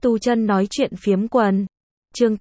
Tu chân nói chuyện phiếm quần. Chương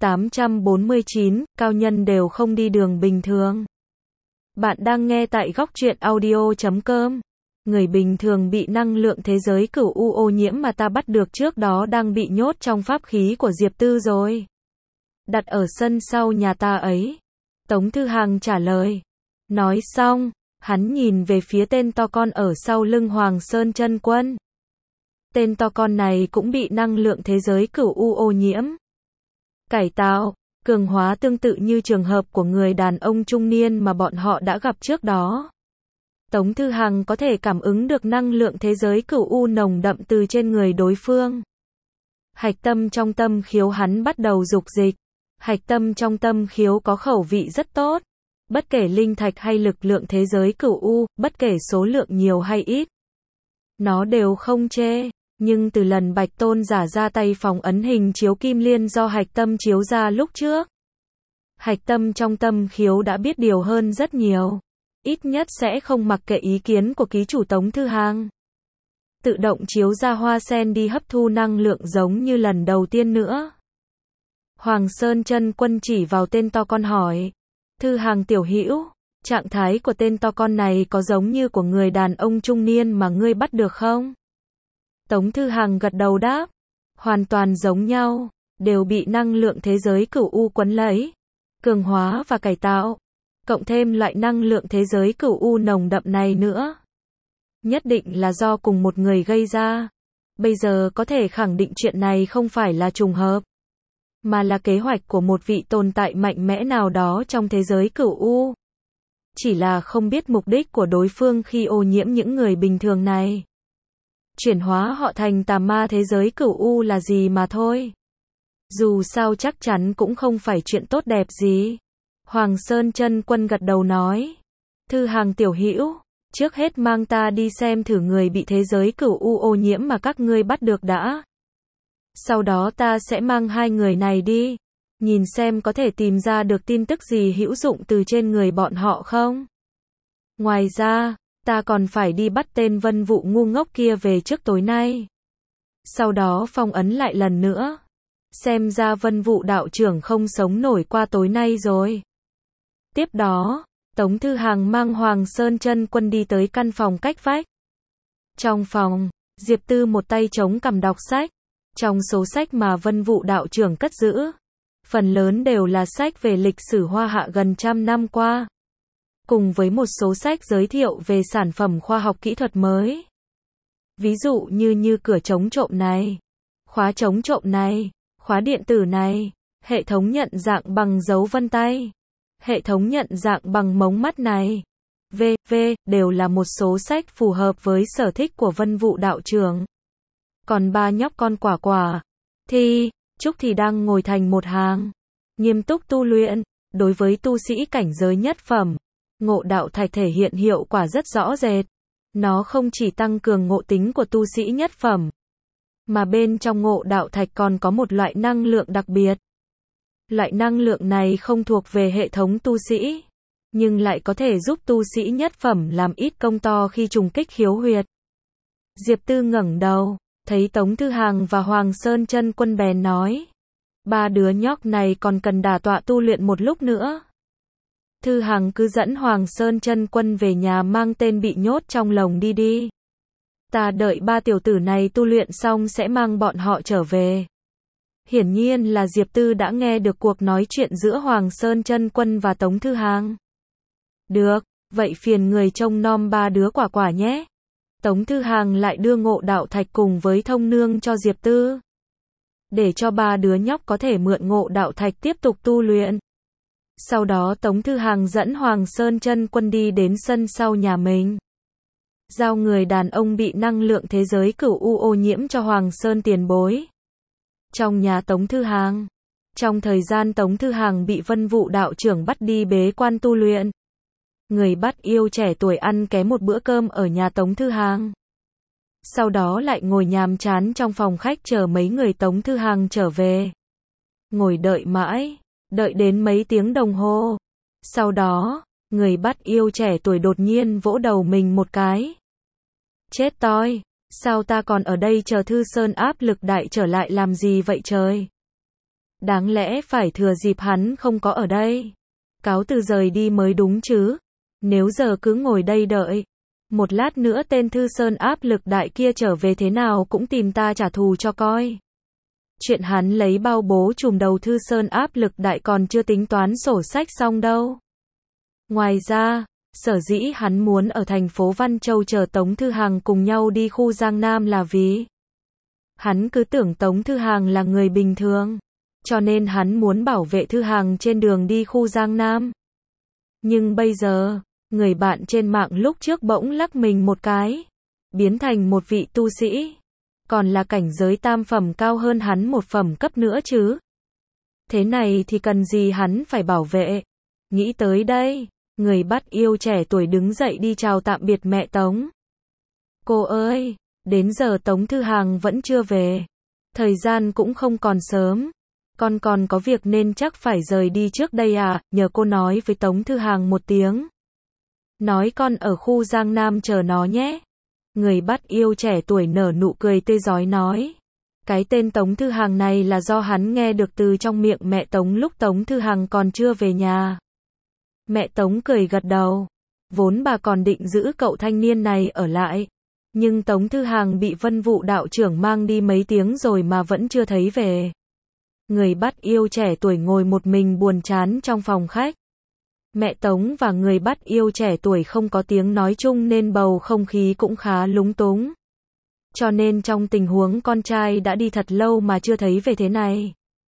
849, cao nhân đều không đi đường bình thường. Bạn đang nghe tại góc truyện audio.com. Người bình thường bị năng lượng thế giới cửu u ô nhiễm mà ta bắt được trước đó đang bị nhốt trong pháp khí của Diệp Tư rồi. Đặt ở sân sau nhà ta ấy. Tống Thư Hằng trả lời. Nói xong, hắn nhìn về phía tên to con ở sau lưng Hoàng Sơn Chân Quân. Tên to con này cũng bị năng lượng thế giới cửu u ô nhiễm. Cải tạo, cường hóa tương tự như trường hợp của người đàn ông trung niên mà bọn họ đã gặp trước đó. Tống Thư Hằng có thể cảm ứng được năng lượng thế giới cửu u nồng đậm từ trên người đối phương. Hạch tâm trong tâm khiếu hắn bắt đầu dục dịch. Hạch tâm trong tâm khiếu có khẩu vị rất tốt. Bất kể linh thạch hay lực lượng thế giới cửu u, bất kể số lượng nhiều hay ít, nó đều không chê. Nhưng từ lần Bạch Tôn giả ra tay phóng ấn hình chiếu kim liên do hạch tâm chiếu ra lúc trước, hạch tâm trong tâm khiếu đã biết điều hơn rất nhiều. Ít nhất sẽ không mặc kệ ý kiến của ký chủ Tống Thư Hằng. Tự động chiếu ra hoa sen đi hấp thu năng lượng giống như lần đầu tiên nữa. Hoàng Sơn Chân Quân chỉ vào tên to con hỏi. Thư Hằng tiểu hữu, trạng thái của tên to con này có giống như của người đàn ông trung niên mà ngươi bắt được không? Tống Thư Hằng gật đầu đáp. Hoàn toàn giống nhau, đều bị năng lượng thế giới cửu u quấn lấy, cường hóa và cải tạo. Cộng thêm loại năng lượng thế giới cửu u nồng đậm này nữa. Nhất định là do cùng một người gây ra. Bây giờ có thể khẳng định chuyện này không phải là trùng hợp, mà là kế hoạch của một vị tồn tại mạnh mẽ nào đó trong thế giới cửu u. Chỉ là không biết mục đích của đối phương khi ô nhiễm những người bình thường này. Chuyển hóa họ thành tà ma thế giới cửu u là gì mà thôi. Dù sao chắc chắn cũng không phải chuyện tốt đẹp gì. Hoàng Sơn Chân Quân gật đầu nói. Thư Hằng tiểu hữu, trước hết mang ta đi xem thử người bị thế giới cửu u ô nhiễm mà các ngươi bắt được đã. Sau đó ta sẽ mang hai người này đi, nhìn xem có thể tìm ra được tin tức gì hữu dụng từ trên người bọn họ không. Ngoài ra, ta còn phải đi bắt tên Vân Vụ ngu ngốc kia về trước tối nay. Sau đó phong ấn lại lần nữa. Xem ra Vân Vụ đạo trưởng không sống nổi qua tối nay rồi. Tiếp đó, Tống Thư Hằng mang Hoàng Sơn Chân Quân đi tới căn phòng cách vách. Trong phòng, Diệp Tư một tay chống cằm đọc sách. Trong số sách mà Vân Vụ đạo trưởng cất giữ, phần lớn đều là sách về lịch sử Hoa Hạ gần trăm năm qua, cùng với một số sách giới thiệu về sản phẩm khoa học kỹ thuật mới. Ví dụ như cửa chống trộm này, khóa chống trộm này, khóa điện tử này, hệ thống nhận dạng bằng dấu vân tay, hệ thống nhận dạng bằng mống mắt này, v.v. đều là một số sách phù hợp với sở thích của Vân Vụ đạo trưởng. Còn ba nhóc con Quả Quả, Thi, Trúc thì đang ngồi thành một hàng, nghiêm túc tu luyện. Đối với tu sĩ cảnh giới nhất phẩm, ngộ đạo thạch thể hiện hiệu quả rất rõ rệt. Nó không chỉ tăng cường ngộ tính của tu sĩ nhất phẩm, mà bên trong ngộ đạo thạch còn có một loại năng lượng đặc biệt. Loại năng lượng này không thuộc về hệ thống tu sĩ, nhưng lại có thể giúp tu sĩ nhất phẩm làm ít công to khi trùng kích khiếu huyệt. Diệp Tư ngẩng đầu, thấy Tống Thư Hằng và Hoàng Sơn Chân Quân bèn nói. Ba đứa nhóc này còn cần đả tọa tu luyện một lúc nữa. Thư Hằng cứ dẫn Hoàng Sơn Chân Quân về nhà mang tên bị nhốt trong lồng đi. Ta đợi ba tiểu tử này tu luyện xong sẽ mang bọn họ trở về. Hiển nhiên là Diệp Tư đã nghe được cuộc nói chuyện giữa Hoàng Sơn Chân Quân và Tống Thư Hằng. Được, vậy phiền người trông nom ba đứa Quả Quả nhé. Tống Thư Hằng lại đưa ngộ đạo thạch cùng với thông nương cho Diệp Tư, để cho ba đứa nhóc có thể mượn ngộ đạo thạch tiếp tục tu luyện. Sau đó Tống Thư Hằng dẫn Hoàng Sơn Chân Quân đi đến sân sau nhà mình, giao người đàn ông bị năng lượng thế giới cửu u ô nhiễm cho Hoàng Sơn tiền bối. Trong nhà Tống Thư Hằng, trong thời gian Tống Thư Hằng bị Vân Vụ đạo trưởng bắt đi bế quan tu luyện, người bắt yêu trẻ tuổi ăn ké một bữa cơm ở nhà Tống Thư Hằng. Sau đó lại ngồi nhàm chán trong phòng khách chờ mấy người Tống Thư Hằng trở về. Ngồi đợi mãi, đợi đến mấy tiếng đồng hồ. Sau đó, người bắt yêu trẻ tuổi đột nhiên vỗ đầu mình một cái. Chết toi, Sao ta còn ở đây chờ Thư Sơn áp lực đại trở lại làm gì vậy trời? Đáng lẽ phải thừa dịp hắn không có ở đây. Cáo từ rời đi mới đúng chứ. Nếu giờ cứ ngồi đây đợi. Một lát nữa tên Thư Sơn áp lực đại kia trở về thế nào cũng tìm ta trả thù cho coi. Chuyện hắn lấy bao bố trùm đầu Thư Sơn áp lực đại còn chưa tính toán sổ sách xong đâu. Ngoài ra, sở dĩ hắn muốn ở thành phố Văn Châu chờ Tống Thư Hằng cùng nhau đi khu Giang Nam là vì hắn cứ tưởng Tống Thư Hằng là người bình thường, cho nên hắn muốn bảo vệ Thư Hằng trên đường đi khu Giang Nam. Nhưng bây giờ, người bạn trên mạng lúc trước bỗng lắc mình một cái, biến thành một vị tu sĩ, còn là cảnh giới tam phẩm cao hơn hắn một phẩm cấp nữa chứ. Thế này thì cần gì hắn phải bảo vệ. Nghĩ tới đây, người bắt yêu trẻ tuổi đứng dậy đi chào tạm biệt mẹ Tống. Cô ơi, đến giờ Tống Thư Hằng vẫn chưa về. Thời gian cũng không còn sớm. Con còn có việc nên chắc phải rời đi trước đây à, nhờ cô nói với Tống Thư Hằng một tiếng. Nói con ở khu Giang Nam chờ nó nhé. Người bắt yêu trẻ tuổi nở nụ cười tươi rói nói. Cái tên Tống Thư Hằng này là do hắn nghe được từ trong miệng mẹ Tống lúc Tống Thư Hằng còn chưa về nhà. Mẹ Tống cười gật đầu. Vốn bà còn định giữ cậu thanh niên này ở lại. Nhưng Tống Thư Hằng bị Vân Vụ đạo trưởng mang đi mấy tiếng rồi mà vẫn chưa thấy về. Người bắt yêu trẻ tuổi ngồi một mình buồn chán trong phòng khách. Mẹ Tống và người bắt yêu trẻ tuổi không có tiếng nói chung nên bầu không khí cũng khá lúng túng. Cho nên trong tình huống con trai đã đi thật lâu mà chưa thấy về thế này,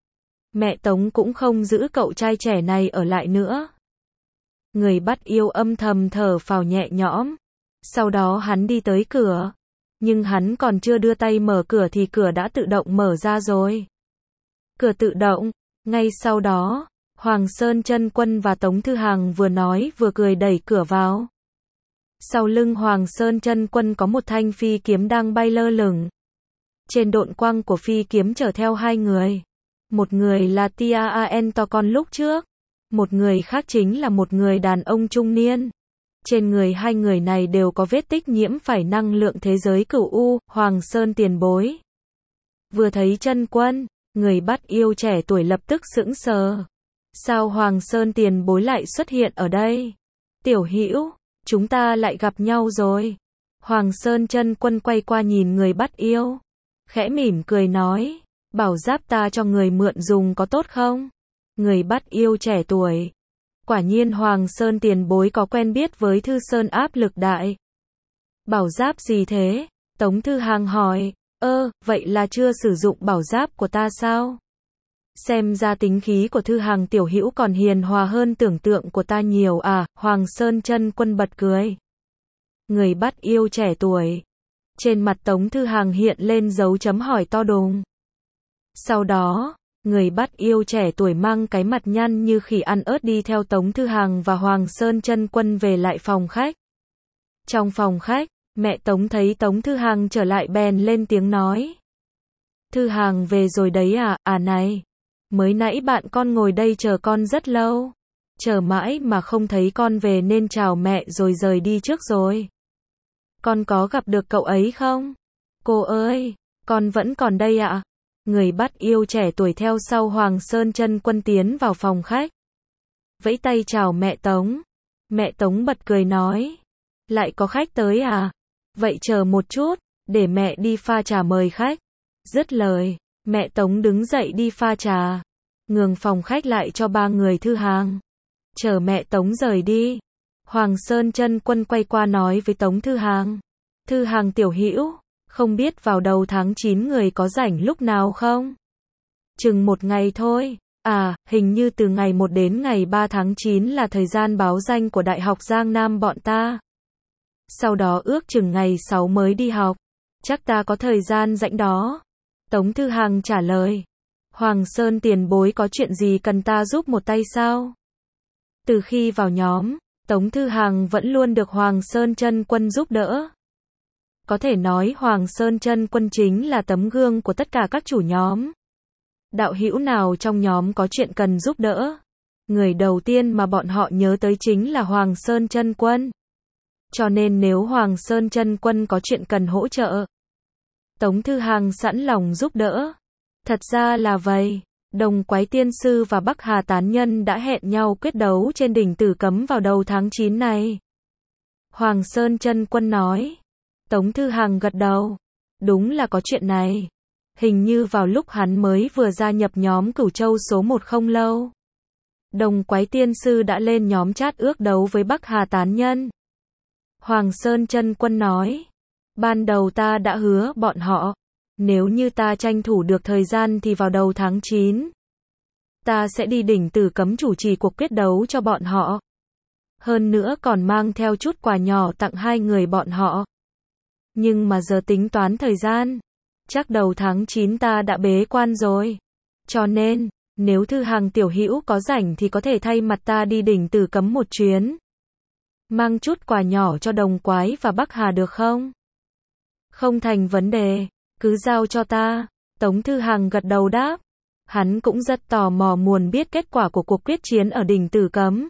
mẹ Tống cũng không giữ cậu trai trẻ này ở lại nữa. Người bắt yêu âm thầm thở phào nhẹ nhõm. Sau đó hắn đi tới cửa. Nhưng hắn còn chưa đưa tay mở cửa thì cửa đã tự động mở ra rồi. Cửa tự động. Ngay sau đó, Hoàng Sơn Chân Quân và Tống Thư Hằng vừa nói vừa cười đẩy cửa vào. Sau lưng Hoàng Sơn Chân Quân có một thanh phi kiếm đang bay lơ lửng. Trên độn quang của phi kiếm chở theo hai người. Một người là Tian to con lúc trước. Một người khác chính là một người đàn ông trung niên. Trên người hai người này đều có vết tích nhiễm phải năng lượng thế giới cửu u, Hoàng Sơn tiền bối. Vừa thấy Chân Quân, người bắt yêu trẻ tuổi lập tức sững sờ. Sao Hoàng Sơn tiền bối lại xuất hiện ở đây? Tiểu Hữu, chúng ta lại gặp nhau rồi. Hoàng Sơn Chân Quân quay qua nhìn người bắt yêu, khẽ mỉm cười nói, bảo giáp ta cho người mượn dùng có tốt không? Người bắt yêu trẻ tuổi. Quả nhiên Hoàng Sơn tiền bối có quen biết với Thư Sơn áp lực đại. Bảo giáp gì thế? Tống Thư Hằng hỏi. Vậy là chưa sử dụng bảo giáp của ta sao? Xem ra tính khí của Thư Hằng tiểu hữu còn hiền hòa hơn tưởng tượng của ta nhiều à, Hoàng Sơn Chân Quân bật cười. Người bắt yêu trẻ tuổi. Trên mặt Tống Thư Hằng hiện lên dấu chấm hỏi to đùng. Sau đó, người bắt yêu trẻ tuổi mang cái mặt nhăn như khỉ ăn ớt đi theo Tống Thư Hằng và Hoàng Sơn Chân Quân về lại phòng khách. Trong phòng khách, mẹ Tống thấy Tống Thư Hằng trở lại bèn lên tiếng nói. Thư Hằng về rồi đấy à, này. Mới nãy bạn con ngồi đây chờ con rất lâu. Chờ mãi mà không thấy con về nên chào mẹ rồi rời đi trước rồi. Con có gặp được cậu ấy không? Cô ơi, con vẫn còn đây ạ. Người bắt yêu trẻ tuổi theo sau Hoàng Sơn Chân Quân tiến vào phòng khách. Vẫy tay chào mẹ Tống. Mẹ Tống bật cười nói. Lại có khách tới à? Vậy chờ một chút, để mẹ đi pha trà mời khách. Dứt lời, mẹ Tống đứng dậy đi pha trà. Nhường phòng khách lại cho ba người Thư Hằng. Chờ mẹ Tống rời đi, Hoàng Sơn Chân Quân quay qua nói với Tống Thư Hằng. Thư Hằng tiểu hữu, không biết vào đầu tháng 9 người có rảnh lúc nào không? Chừng một ngày thôi. À, hình như từ ngày 1 đến ngày 3 tháng 9 là thời gian báo danh của Đại học Giang Nam bọn ta. Sau đó ước chừng ngày 6 mới đi học. Chắc ta có thời gian rảnh đó. Tống Thư Hằng trả lời. Hoàng Sơn tiền bối có chuyện gì cần ta giúp một tay sao? Từ khi vào nhóm, Tống Thư Hằng vẫn luôn được Hoàng Sơn Chân Quân giúp đỡ. Có thể nói Hoàng Sơn Chân Quân chính là tấm gương của tất cả các chủ nhóm. Đạo hữu nào trong nhóm có chuyện cần giúp đỡ, người đầu tiên mà bọn họ nhớ tới chính là Hoàng Sơn Chân Quân. Cho nên nếu Hoàng Sơn Chân Quân có chuyện cần hỗ trợ, Tống Thư Hằng sẵn lòng giúp đỡ. Thật ra là vậy. Đồng Quái Tiên Sư và Bắc Hà Tán Nhân đã hẹn nhau quyết đấu trên đỉnh Tử Cấm vào đầu tháng 9 này. Hoàng Sơn Chân Quân nói. Tống Thư Hằng gật đầu. Đúng là có chuyện này. Hình như vào lúc hắn mới vừa gia nhập nhóm Cửu Châu số 1 không lâu. Đồng Quái Tiên Sư đã lên nhóm chat ước đấu với Bắc Hà Tán Nhân. Hoàng Sơn Chân Quân nói. Ban đầu ta đã hứa bọn họ. Nếu như ta tranh thủ được thời gian thì vào đầu tháng 9. Ta sẽ đi đỉnh Tử Cấm chủ trì cuộc quyết đấu cho bọn họ. Hơn nữa còn mang theo chút quà nhỏ tặng hai người bọn họ. Nhưng mà giờ tính toán thời gian. Chắc đầu tháng 9 ta đã bế quan rồi. Cho nên, nếu Thư Hằng tiểu hữu có rảnh thì có thể thay mặt ta đi đỉnh Tử Cấm một chuyến. Mang chút quà nhỏ cho Đồng Quái và Bắc Hà được không? Không thành vấn đề, cứ giao cho ta. Tống Thư Hằng gật đầu đáp. Hắn cũng rất tò mò muốn biết kết quả của cuộc quyết chiến ở đỉnh Tử Cấm.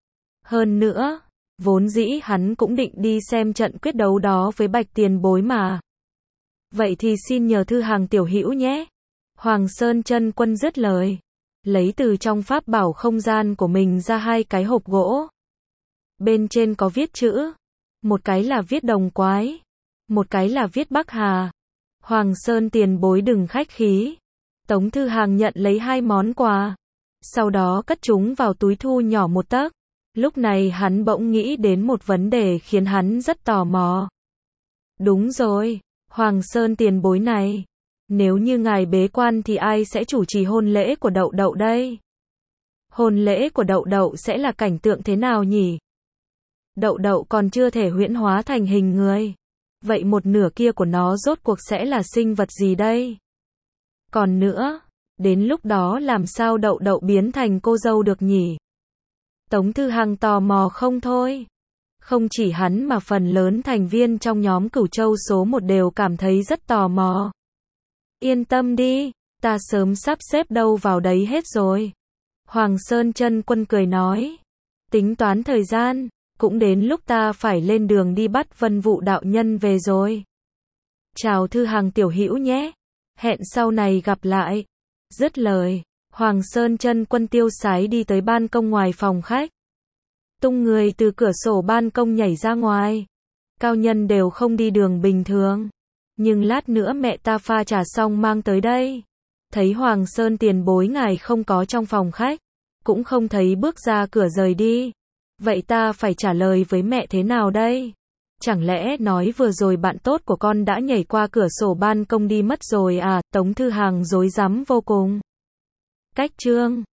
Hơn nữa, vốn dĩ hắn cũng định đi xem trận quyết đấu đó với Bạch Tiền Bối mà. Vậy thì xin nhờ Thư Hằng tiểu hữu nhé. Hoàng Sơn Chân Quân dứt lời, lấy từ trong pháp bảo không gian của mình ra hai cái hộp gỗ. Bên trên có viết chữ, một cái là viết Đồng Quái, một cái là viết Bắc Hà. Hoàng Sơn tiền bối đừng khách khí. Tống Thư Hằng nhận lấy hai món quà, sau đó cất chúng vào túi thu nhỏ một tấc. Lúc này hắn bỗng nghĩ đến một vấn đề khiến hắn rất tò mò. Đúng rồi, Hoàng Sơn tiền bối này, nếu như ngài bế quan thì ai sẽ chủ trì hôn lễ của Đậu Đậu đây? Hôn lễ của Đậu Đậu sẽ là cảnh tượng thế nào nhỉ? Đậu Đậu còn chưa thể huyễn hóa thành hình người. Vậy một nửa kia của nó rốt cuộc sẽ là sinh vật gì đây? Còn nữa, đến lúc đó làm sao Đậu Đậu biến thành cô dâu được nhỉ? Tống Thư Hằng tò mò không thôi. Không chỉ hắn mà phần lớn thành viên trong nhóm Cửu Châu số 1 đều cảm thấy rất tò mò. Yên tâm đi, ta sớm sắp xếp đâu vào đấy hết rồi. Hoàng Sơn Chân Quân cười nói. Tính toán thời gian, cũng đến lúc ta phải lên đường đi bắt Vân Vũ đạo nhân về rồi. Chào Thư Hằng tiểu hữu nhé. Hẹn sau này gặp lại. Dứt lời, Hoàng Sơn Chân Quân tiêu sái đi tới ban công ngoài phòng khách. Tung người từ cửa sổ ban công nhảy ra ngoài. Cao nhân đều không đi đường bình thường. Nhưng lát nữa mẹ ta pha trà xong mang tới đây. Thấy Hoàng Sơn tiền bối ngài không có trong phòng khách. Cũng không thấy bước ra cửa rời đi. Vậy ta phải trả lời với mẹ thế nào đây? Chẳng lẽ nói vừa rồi bạn tốt của con đã nhảy qua cửa sổ ban công đi mất rồi à? Tống Thư Hằng rối rắm vô cùng. Cách chương